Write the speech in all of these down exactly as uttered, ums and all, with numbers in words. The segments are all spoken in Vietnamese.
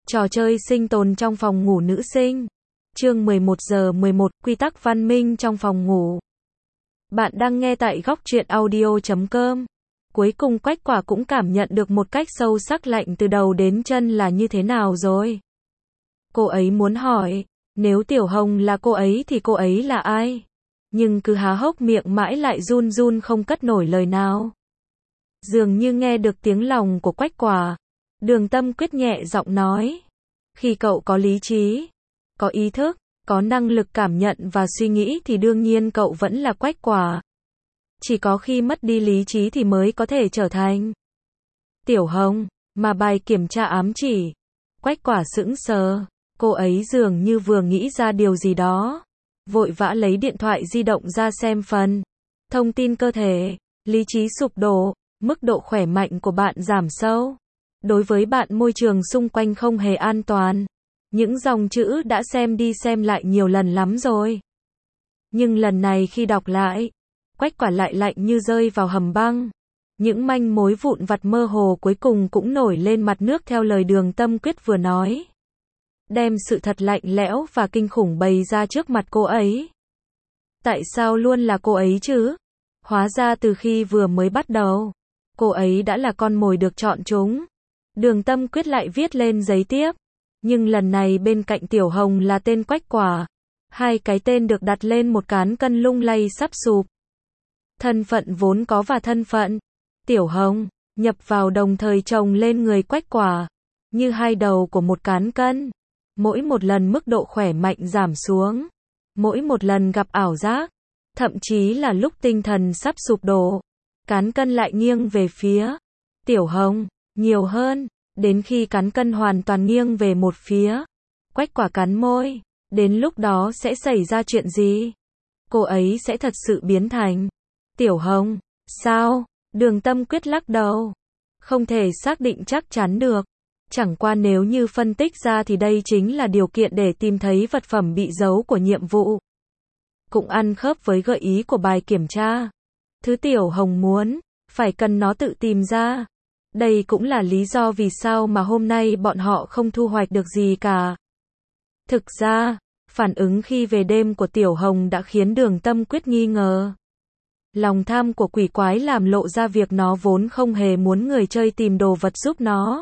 Trò chơi sinh tồn trong phòng ngủ nữ sinh. Chương mười một giờ mười một, quy tắc văn minh trong phòng ngủ. Bạn đang nghe tại góc truyện audio chấm com. Cuối cùng Quách Quả cũng cảm nhận được một cách sâu sắc lạnh từ đầu đến chân là như thế nào rồi. Cô ấy muốn hỏi, nếu Tiểu Hồng là cô ấy thì cô ấy là ai? Nhưng cứ há hốc miệng mãi lại run run không cất nổi lời nào. Dường như nghe được tiếng lòng của Quách Quả. Đường Tâm Quyết nhẹ giọng nói. Khi cậu có lý trí, có ý thức, có năng lực cảm nhận và suy nghĩ thì đương nhiên cậu vẫn là Quách Quả. Chỉ có khi mất đi lý trí thì mới có thể trở thành Tiểu Hồng, mà bài kiểm tra ám chỉ. Quách Quả sững sờ, cô ấy dường như vừa nghĩ ra điều gì đó. Vội vã lấy điện thoại di động ra xem phần thông tin cơ thể, lý trí sụp đổ, mức độ khỏe mạnh của bạn giảm sâu. Đối với bạn môi trường xung quanh không hề an toàn. Những dòng chữ đã xem đi xem lại nhiều lần lắm rồi. Nhưng lần này khi đọc lại, Quách Quả lại lạnh như rơi vào hầm băng. Những manh mối vụn vặt mơ hồ cuối cùng cũng nổi lên mặt nước theo lời Đường Tâm Quyết vừa nói. Đem sự thật lạnh lẽo và kinh khủng bày ra trước mặt cô ấy. Tại sao luôn là cô ấy chứ? Hóa ra từ khi vừa mới bắt đầu, cô ấy đã là con mồi được chọn chúng. Đường Tâm Quyết lại viết lên giấy tiếp. Nhưng lần này bên cạnh Tiểu Hồng là tên Quách Quả. Hai cái tên được đặt lên một cán cân lung lay sắp sụp. Thân phận vốn có và thân phận Tiểu Hồng nhập vào đồng thời chồng lên người Quách Quả. Như hai đầu của một cán cân. Mỗi một lần mức độ khỏe mạnh giảm xuống. Mỗi một lần gặp ảo giác. Thậm chí là lúc tinh thần sắp sụp đổ. Cán cân lại nghiêng về phía Tiểu Hồng nhiều hơn, đến khi cán cân hoàn toàn nghiêng về một phía. Quách Quả cắn môi, đến lúc đó sẽ xảy ra chuyện gì? Cô ấy sẽ thật sự biến thành Tiểu Hồng, sao? Đường Tâm Quyết lắc đầu. Không thể xác định chắc chắn được. Chẳng qua nếu như phân tích ra thì đây chính là điều kiện để tìm thấy vật phẩm bị giấu của nhiệm vụ. Cũng ăn khớp với gợi ý của bài kiểm tra. Thứ Tiểu Hồng muốn, phải cần nó tự tìm ra. Đây cũng là lý do vì sao mà hôm nay bọn họ không thu hoạch được gì cả. Thực ra, phản ứng khi về đêm của Tiểu Hồng đã khiến Đường Tâm Quyết nghi ngờ. Lòng tham của quỷ quái làm lộ ra việc nó vốn không hề muốn người chơi tìm đồ vật giúp nó.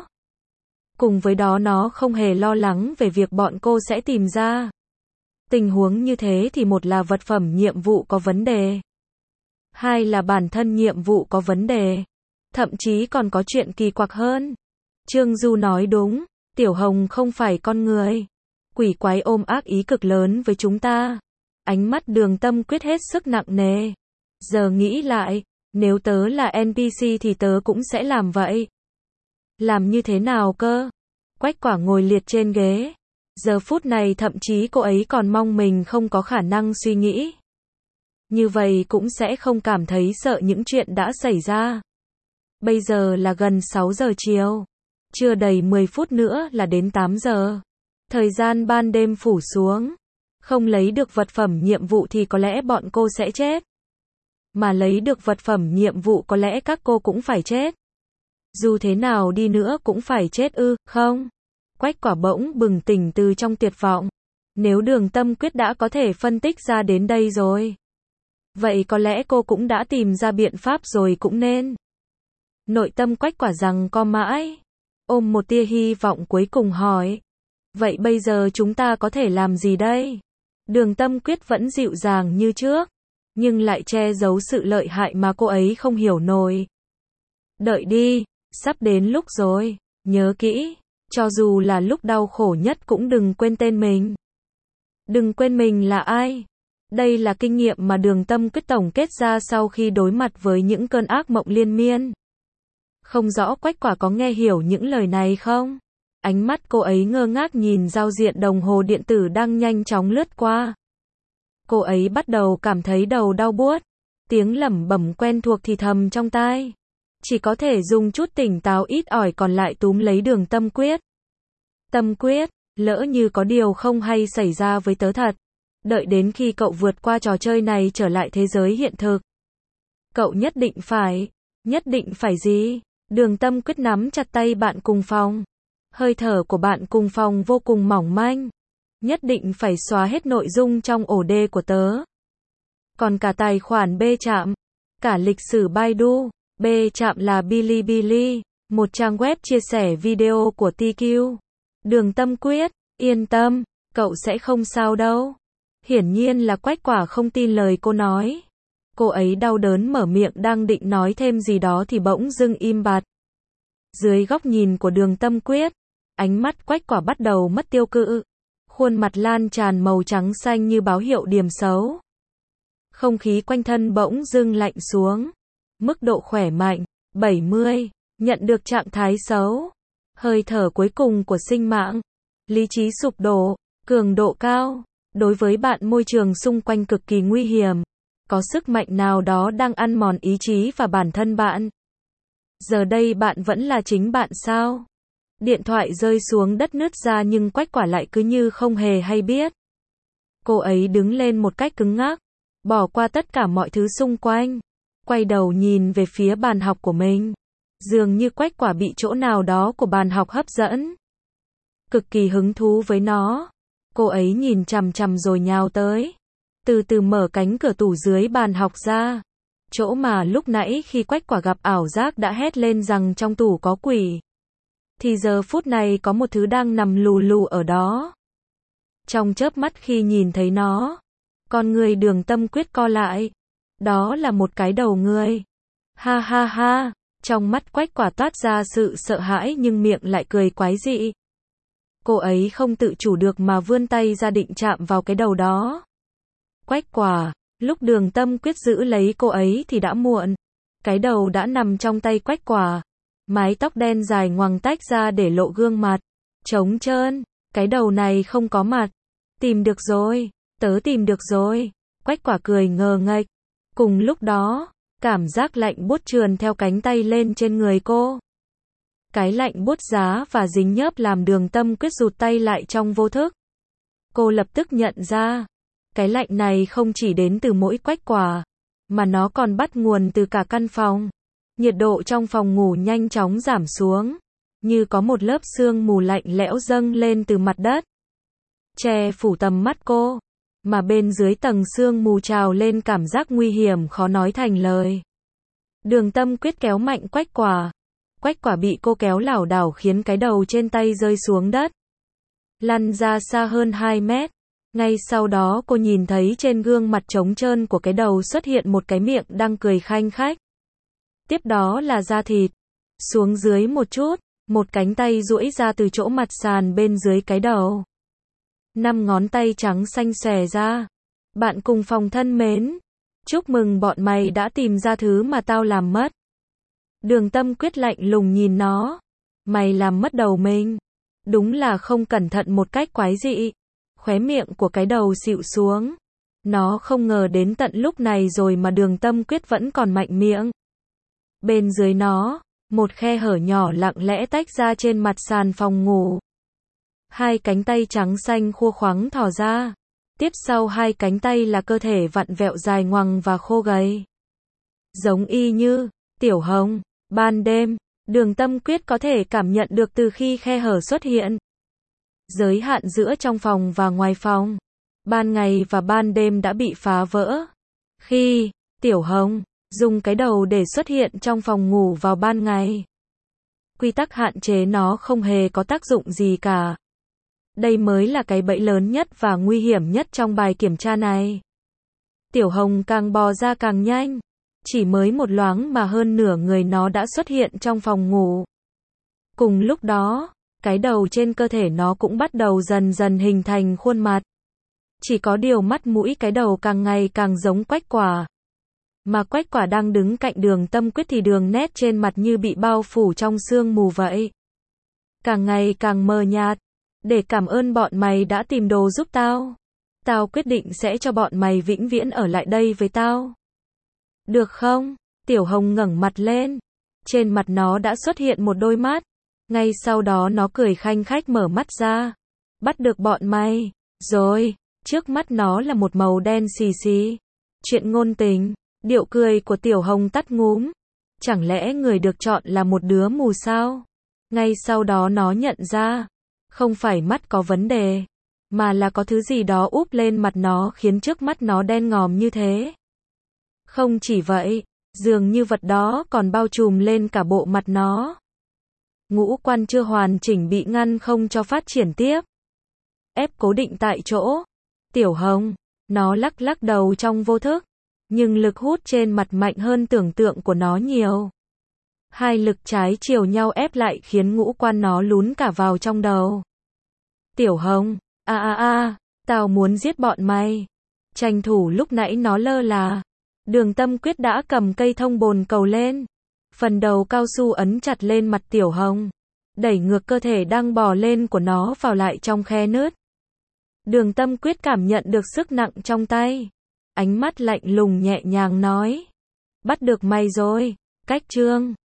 Cùng với đó nó không hề lo lắng về việc bọn cô sẽ tìm ra. Tình huống như thế thì một là vật phẩm nhiệm vụ có vấn đề. Hai là bản thân nhiệm vụ có vấn đề. Thậm chí còn có chuyện kỳ quặc hơn. Trương Du nói đúng, Tiểu Hồng không phải con người. Quỷ quái ôm ác ý cực lớn với chúng ta. Ánh mắt Đường Tâm Quyết hết sức nặng nề. Giờ nghĩ lại, nếu tớ là en pê xê thì tớ cũng sẽ làm vậy. Làm như thế nào cơ? Quách Quả ngồi liệt trên ghế. Giờ phút này thậm chí cô ấy còn mong mình không có khả năng suy nghĩ. Như vậy cũng sẽ không cảm thấy sợ những chuyện đã xảy ra. Bây giờ là gần sáu giờ chiều. Chưa đầy mười phút nữa là đến tám giờ. Thời gian ban đêm phủ xuống. Không lấy được vật phẩm nhiệm vụ thì có lẽ bọn cô sẽ chết. Mà lấy được vật phẩm nhiệm vụ có lẽ các cô cũng phải chết. Dù thế nào đi nữa cũng phải chết ư, không? Quách Quả bỗng bừng tỉnh từ trong tuyệt vọng. Nếu Đường Tâm Quyết đã có thể phân tích ra đến đây rồi. Vậy có lẽ cô cũng đã tìm ra biện pháp rồi cũng nên. Nội tâm Quách Quả rằng co mãi. Ôm một tia hy vọng cuối cùng hỏi. Vậy bây giờ chúng ta có thể làm gì đây? Đường Tâm Quyết vẫn dịu dàng như trước. Nhưng lại che giấu sự lợi hại mà cô ấy không hiểu nổi. Đợi đi, sắp đến lúc rồi. Nhớ kỹ, cho dù là lúc đau khổ nhất cũng đừng quên tên mình. Đừng quên mình là ai. Đây là kinh nghiệm mà Đường Tâm Quyết tổng kết ra sau khi đối mặt với những cơn ác mộng liên miên. Không rõ Quách Quả có nghe hiểu những lời này không? Ánh mắt cô ấy ngơ ngác nhìn giao diện đồng hồ điện tử đang nhanh chóng lướt qua. Cô ấy bắt đầu cảm thấy đầu đau buốt. Tiếng lẩm bẩm quen thuộc thì thầm trong tai. Chỉ có thể dùng chút tỉnh táo ít ỏi còn lại túm lấy Đường Tâm Quyết. Tâm Quyết, lỡ như có điều không hay xảy ra với tớ thật. Đợi đến khi cậu vượt qua trò chơi này trở lại thế giới hiện thực. Cậu nhất định phải. Nhất định phải gì? Đường Tâm Quyết nắm chặt tay bạn cùng phòng. Hơi thở của bạn cùng phòng vô cùng mỏng manh. Nhất định phải xóa hết nội dung trong ổ đê của tớ. Còn cả tài khoản B Trạm, cả lịch sử Baidu. B Trạm là Bilibili, một trang web chia sẻ video của tê quy. Đường Tâm Quyết, yên tâm, cậu sẽ không sao đâu. Hiển nhiên là Quách Quả không tin lời cô nói. Cô ấy đau đớn mở miệng đang định nói thêm gì đó thì bỗng dưng im bặt. Dưới góc nhìn của Đường Tâm Quyết, ánh mắt Quách Quả bắt đầu mất tiêu cự. Khuôn mặt lan tràn màu trắng xanh như báo hiệu điểm xấu. Không khí quanh thân bỗng dưng lạnh xuống. Mức độ khỏe mạnh, bảy mươi, nhận được trạng thái xấu. Hơi thở cuối cùng của sinh mạng. Lý trí sụp đổ, cường độ cao. Đối với bạn môi trường xung quanh cực kỳ nguy hiểm. Có sức mạnh nào đó đang ăn mòn ý chí và bản thân bạn. Giờ đây bạn vẫn là chính bạn sao? Điện thoại rơi xuống đất nứt ra nhưng Quách Quả lại cứ như không hề hay biết. Cô ấy đứng lên một cách cứng ngắc, bỏ qua tất cả mọi thứ xung quanh, quay đầu nhìn về phía bàn học của mình. Dường như Quách Quả bị chỗ nào đó của bàn học hấp dẫn. Cực kỳ hứng thú với nó. Cô ấy nhìn chằm chằm rồi nhào tới. Từ từ mở cánh cửa tủ dưới bàn học ra. Chỗ mà lúc nãy khi Quách Quả gặp ảo giác đã hét lên rằng trong tủ có quỷ. Thì giờ phút này có một thứ đang nằm lù lù ở đó. Trong chớp mắt khi nhìn thấy nó, con người Đường Tâm Quyết co lại. Đó là một cái đầu người. Ha ha ha, trong mắt Quách Quả toát ra sự sợ hãi nhưng miệng lại cười quái dị. Cô ấy không tự chủ được mà vươn tay ra định chạm vào cái đầu đó. Quách Quả, lúc Đường Tâm Quyết giữ lấy cô ấy thì đã muộn. Cái đầu đã nằm trong tay Quách Quả. Mái tóc đen dài ngoằng tách ra để lộ gương mặt. Trống trơn, cái đầu này không có mặt. Tìm được rồi, tớ tìm được rồi. Quách Quả cười ngờ nghệch. Cùng lúc đó, cảm giác lạnh buốt trườn theo cánh tay lên trên người cô. Cái lạnh buốt giá và dính nhớp làm Đường Tâm Quyết rụt tay lại trong vô thức. Cô lập tức nhận ra, cái lạnh này không chỉ đến từ mỗi Quách Quả, mà nó còn bắt nguồn từ cả căn phòng. Nhiệt độ trong phòng ngủ nhanh chóng giảm xuống, như có một lớp sương mù lạnh lẽo dâng lên từ mặt đất, che phủ tầm mắt cô, mà bên dưới tầng sương mù trào lên cảm giác nguy hiểm khó nói thành lời. Đường Tâm Quyết kéo mạnh Quách Quả. Quách Quả bị cô kéo lảo đảo khiến cái đầu trên tay rơi xuống đất, lăn ra xa hơn hai mét. Ngay sau đó cô nhìn thấy trên gương mặt trống trơn của cái đầu xuất hiện một cái miệng đang cười khanh khách. Tiếp đó là da thịt. Xuống dưới một chút, một cánh tay duỗi ra từ chỗ mặt sàn bên dưới cái đầu. Năm ngón tay trắng xanh xòe ra. Bạn cùng phòng thân mến, chúc mừng bọn mày đã tìm ra thứ mà tao làm mất. Đường Tâm Quyết lạnh lùng nhìn nó. Mày làm mất đầu mình. Đúng là không cẩn thận một cách quái dị. Khóe miệng của cái đầu xịu xuống. Nó không ngờ đến tận lúc này rồi mà Đường Tâm Quyết vẫn còn mạnh miệng. Bên dưới nó, một khe hở nhỏ lặng lẽ tách ra trên mặt sàn phòng ngủ. Hai cánh tay trắng xanh khô khoắng thò ra. Tiếp sau hai cánh tay là cơ thể vặn vẹo dài ngoằng và khô gầy. Giống y như Tiểu Hồng. Ban đêm, Đường Tâm Quyết có thể cảm nhận được từ khi khe hở xuất hiện. Giới hạn giữa trong phòng và ngoài phòng, ban ngày và ban đêm đã bị phá vỡ. Khi Tiểu Hồng dùng cái đầu để xuất hiện trong phòng ngủ vào ban ngày, quy tắc hạn chế nó không hề có tác dụng gì cả. Đây mới là cái bẫy lớn nhất và nguy hiểm nhất trong bài kiểm tra này. Tiểu Hồng càng bò ra càng nhanh. Chỉ mới một loáng mà hơn nửa người nó đã xuất hiện trong phòng ngủ. Cùng lúc đó, cái đầu trên cơ thể nó cũng bắt đầu dần dần hình thành khuôn mặt. Chỉ có điều mắt mũi cái đầu càng ngày càng giống Quách Quả. Mà Quách Quả đang đứng cạnh Đường Tâm Quyết thì đường nét trên mặt như bị bao phủ trong sương mù vậy. Càng ngày càng mờ nhạt. Để cảm ơn bọn mày đã tìm đồ giúp tao. Tao quyết định sẽ cho bọn mày vĩnh viễn ở lại đây với tao. Được không? Tiểu Hồng ngẩng mặt lên. Trên mặt nó đã xuất hiện một đôi mắt. Ngay sau đó nó cười khanh khách mở mắt ra. Bắt được bọn mày. Rồi, trước mắt nó là một màu đen xì xì. Chuyện ngôn tình. Điệu cười của Tiểu Hồng tắt ngúm. Chẳng lẽ người được chọn là một đứa mù sao? Ngay sau đó nó nhận ra, không phải mắt có vấn đề, mà là có thứ gì đó úp lên mặt nó khiến trước mắt nó đen ngòm như thế. Không chỉ vậy, dường như vật đó còn bao trùm lên cả bộ mặt nó. Ngũ quan chưa hoàn chỉnh bị ngăn không cho phát triển tiếp. Ép cố định tại chỗ. Tiểu Hồng, nó lắc lắc đầu trong vô thức, nhưng lực hút trên mặt mạnh hơn tưởng tượng của nó nhiều. Hai lực trái chiều nhau ép lại khiến ngũ quan nó lún cả vào trong đầu. Tiểu Hồng, a a a, tao muốn giết bọn mày. Tranh thủ lúc nãy nó lơ là. Đường Tâm Quyết đã cầm cây thông bồn cầu lên. Phần đầu cao su ấn chặt lên mặt Tiểu Hồng, đẩy ngược cơ thể đang bò lên của nó vào lại trong khe nứt. Đường Tâm Quyết cảm nhận được sức nặng trong tay. Ánh mắt lạnh lùng nhẹ nhàng nói. Bắt được mày rồi, Cách Trương.